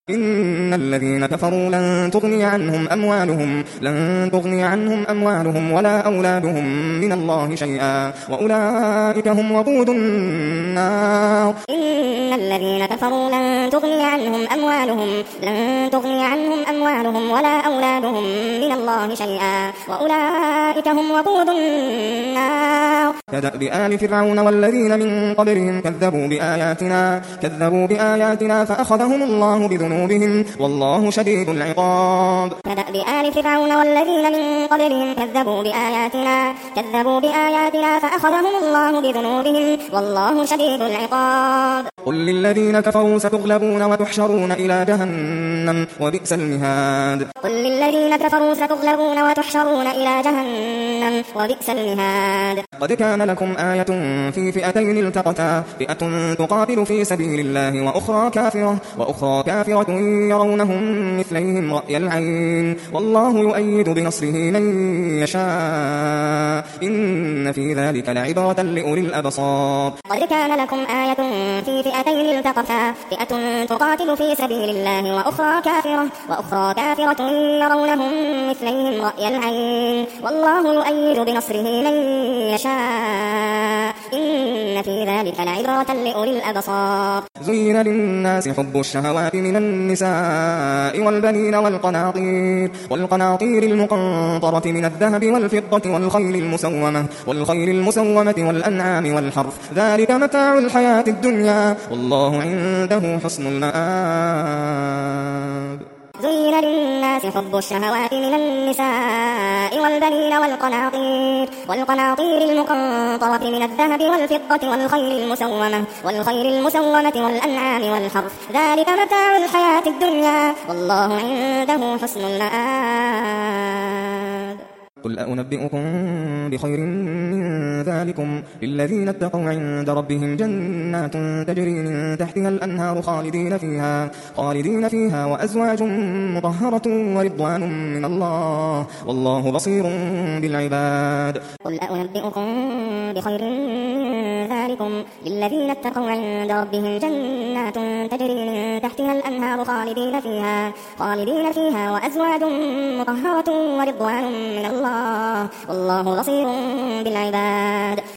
إن الذين كفروا لن تغني عنهم أموالهم ولا أولادهم من الله شيئا وأولئك هم وقود النار. إن الذين كفروا لن تغني عنهم أموالهم ولا أولادهم من الله شيئا وأولئك هم وقود النار. كدأب آل فرعون والذين من قبلهم كذبوا بآياتنا فأخذهم الله بذنوبهم والله شديد العقاب. كدأب آل فرعون والذين من قبلهم كذبوا بآياتنا فأخذهم الله بذنوبهم والله شديد العقاب. قل للذين كفروا ستغلبون وتحشرون إلى جهنم وبئس المهاد. قل للذين كفروا ستغلبون وتحشرون إلى جهنم وبئس المهاد. قد كان لكم آية في فئتين التقتا فئة تقاتل في سبيل الله وأخرى كافرة يرونهم مثليهم رأي العين والله يؤيد بنصره من يشاء إن في ذلك لعبرة لأولي الأبصار. قد كان لكم آية في فئتين التقتا فئة تقاتل في سبيل الله وأخرى كافرة يرونهم مثليهم رأي العين والله يؤيد بنصره من يشاء إن في ذلك لعبرة لأولي الأبصار. زين للناس حب الشهوات من النساء والبنين والقناطير المقنطرة من الذهب والفضة والخيل المسومة والأنعام والحرث ذلك متاع الحياة الدنيا والله عنده حسن المآب. زين للناس حب الشهوات من النساء والبنين والقناطير المقنطرة من الذهب والفضة والخيل المسومة والأنعام والحرث ذلك متاع الحياة الدنيا والله عنده حسن المآب. قل أنبئكم بخير من ذلكم للذين اتقوا عند ربهم جنات تجري من تحتها الأنهار خالدين فيها وأزواج مطهرة ورضوان من الله والله بصير بالعباد. قل أنبئكم بخير من ذلكم للذين اتقوا عند ربهم جنات تجري من تحتها الأنهار خالدين فيها وأزواج مطهرة ورضوان من الله والله بصير بالعباد.